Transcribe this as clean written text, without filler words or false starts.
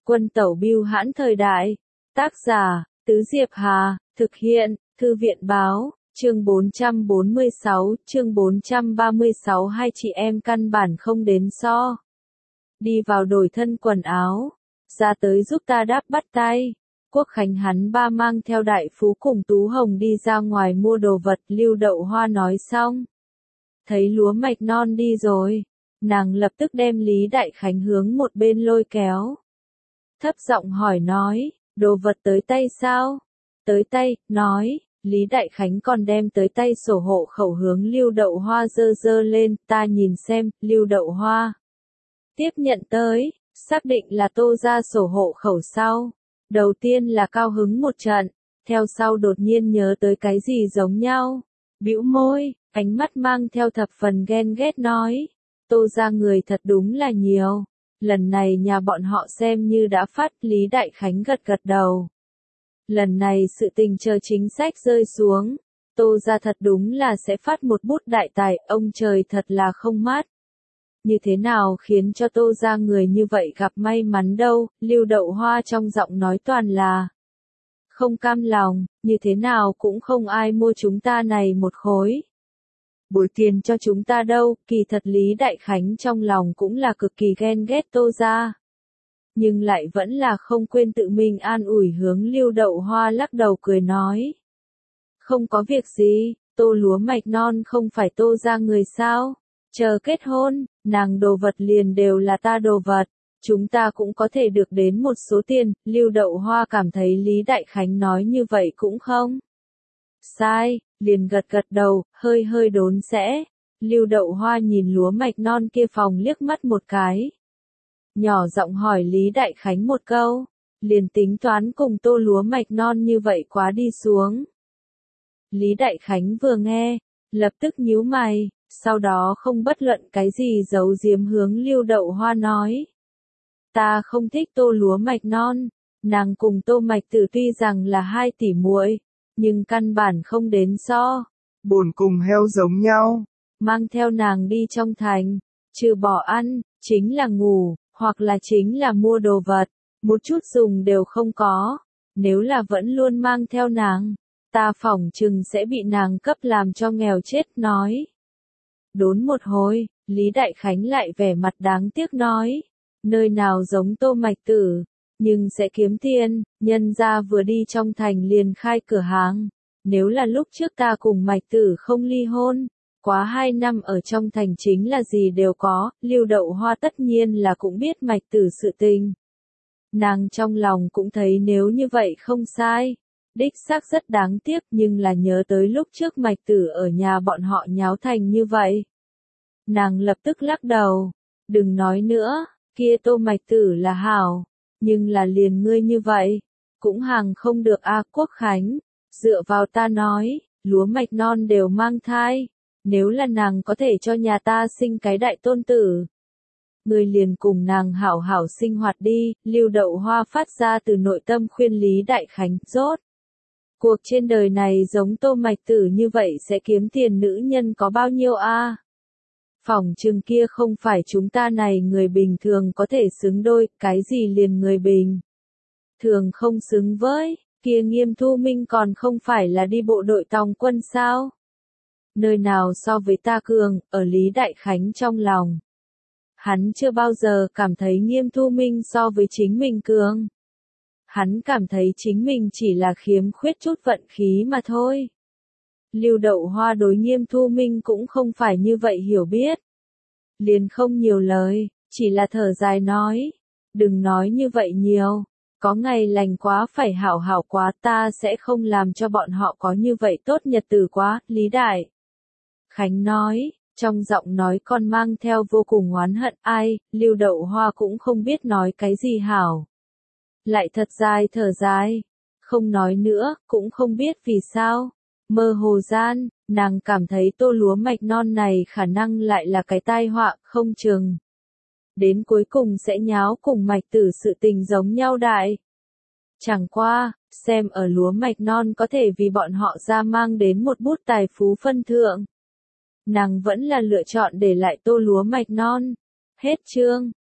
Quân tẩu bưu hãn thời đại. Tác giả, Tứ Diệp Hà, thực hiện, Thư viện báo, chương 436, hai chị em căn bản không đến so. Đi vào đổi thân quần áo, ra tới giúp ta đáp bắt tay. Quốc Khánh hắn ba mang theo đại phú cùng Tú Hồng đi ra ngoài mua đồ vật. Lưu Đậu Hoa nói xong, thấy lúa mạch non đi rồi, nàng lập tức đem Lý Đại Khánh hướng một bên lôi kéo. Thấp giọng hỏi nói, đồ vật tới tay sao? Tới tay, nói. Lý Đại Khánh còn đem tới tay sổ hộ khẩu hướng Lưu Đậu Hoa giơ giơ lên, ta nhìn xem. Lưu Đậu Hoa tiếp nhận tới, xác định là Tô ra sổ hộ khẩu sau. Đầu tiên là cao hứng một trận, theo sau đột nhiên nhớ tới cái gì giống nhau. Bĩu môi, ánh mắt mang theo thập phần ghen ghét nói, Tô ra người thật đúng là nhiều. Lần này nhà bọn họ xem như đã phát. Lý Đại Khánh gật gật đầu. Lần này sự tình chờ chính sách rơi xuống, Tô ra thật đúng là sẽ phát một bút đại tài. Ông trời thật là không mát. Như thế nào khiến cho Tô ra người như vậy gặp may mắn đâu? Lưu Đậu Hoa trong giọng nói toàn là không cam lòng. Như thế nào cũng không ai mua chúng ta này một khối bồi tiền cho chúng ta đâu. Kỳ thật Lý Đại Khánh trong lòng cũng là cực kỳ ghen ghét Tô ra, nhưng lại vẫn là không quên tự mình an ủi hướng Lưu Đậu Hoa lắc đầu cười nói, không có việc gì, Tô lúa mạch non không phải Tô ra người sao? Chờ kết hôn, nàng đồ vật liền đều là ta đồ vật, chúng ta cũng có thể được đến một số tiền. Lưu Đậu Hoa cảm thấy Lý Đại Khánh nói như vậy cũng không sai, liền gật gật đầu, hơi hơi đốn sẽ. Lưu Đậu Hoa nhìn lúa mạch non kia phòng liếc mắt một cái, nhỏ giọng hỏi Lý Đại Khánh một câu, liền tính toán cùng Tô lúa mạch non như vậy quá đi xuống. Lý Đại Khánh vừa nghe, lập tức nhíu mày, sau đó không bất luận cái gì giấu giếm hướng Lưu Đậu Hoa nói, ta không thích Tô lúa mạch non, nàng cùng Tô Mạch Tử tuy rằng là hai tỷ muội, nhưng căn bản không đến so. Bổn cùng heo giống nhau. Mang theo nàng đi trong thành, trừ bỏ ăn, chính là ngủ, hoặc là chính là mua đồ vật, một chút dùng đều không có. Nếu là vẫn luôn mang theo nàng, ta phỏng chừng sẽ bị nàng cấp làm cho nghèo chết. Nói đốn một hồi, Lý Đại Khánh lại vẻ mặt đáng tiếc nói, nơi nào giống Tô Mạch Tử, nhưng sẽ kiếm tiền. Nhân gia vừa đi trong thành liền khai cửa hàng. Nếu là lúc trước ta cùng Mạch Tử không ly hôn, quá 2 năm ở trong thành chính là gì đều có. Lưu Đậu Hoa tất nhiên là cũng biết Mạch Tử sự tình. Nàng trong lòng cũng thấy nếu như vậy không sai, đích xác rất đáng tiếc, nhưng là nhớ tới lúc trước Mạch Tử ở nhà bọn họ nháo thành như vậy. Nàng lập tức lắc đầu, đừng nói nữa, kia Tô Mạch Tử là hảo, nhưng là liền ngươi như vậy, cũng hàng không được a. Quốc Khánh, dựa vào ta nói, lúa mạch non đều mang thai, nếu là nàng có thể cho nhà ta sinh cái đại tôn tử, ngươi liền cùng nàng hảo hảo sinh hoạt đi. Lưu Đậu Hoa phát ra từ nội tâm khuyên Lý Đại Khánh, rốt cuộc trên đời này giống Tô Mạch Tử như vậy sẽ kiếm tiền nữ nhân có bao nhiêu a? Phỏng chừng kia không phải chúng ta này người bình thường có thể xứng đôi. Cái gì liền người bình thường không xứng với, kia Nghiêm Thu Minh còn không phải là đi bộ đội tòng quân sao? Nơi nào so với ta cường? Ở Lý Đại Khánh trong lòng, hắn chưa bao giờ cảm thấy Nghiêm Thu Minh so với chính mình cường. Hắn cảm thấy chính mình chỉ là khiếm khuyết chút vận khí mà thôi. Lưu Đậu Hoa đối Nghiêm Thu Minh cũng không phải như vậy hiểu biết. Liền không nhiều lời, chỉ là thở dài nói, đừng nói như vậy nhiều, có ngày lành quá phải hảo hảo quá, ta sẽ không làm cho bọn họ có như vậy tốt nhật tử quá. Lý Đại Khánh nói, trong giọng nói còn mang theo vô cùng oán hận. Ai? Lưu Đậu Hoa cũng không biết nói cái gì hảo. Lại thật dài thở dài, không nói nữa, cũng không biết vì sao. Mơ hồ gian, nàng cảm thấy Tô lúa mạch non này khả năng lại là cái tai họa, không chừng đến cuối cùng sẽ nháo cùng Mạch Tử sự tình giống nhau đại. Chẳng qua, xem ở lúa mạch non có thể vì bọn họ ra mang đến một bút tài phú phân thượng, nàng vẫn là lựa chọn để lại Tô lúa mạch non. Hết chương.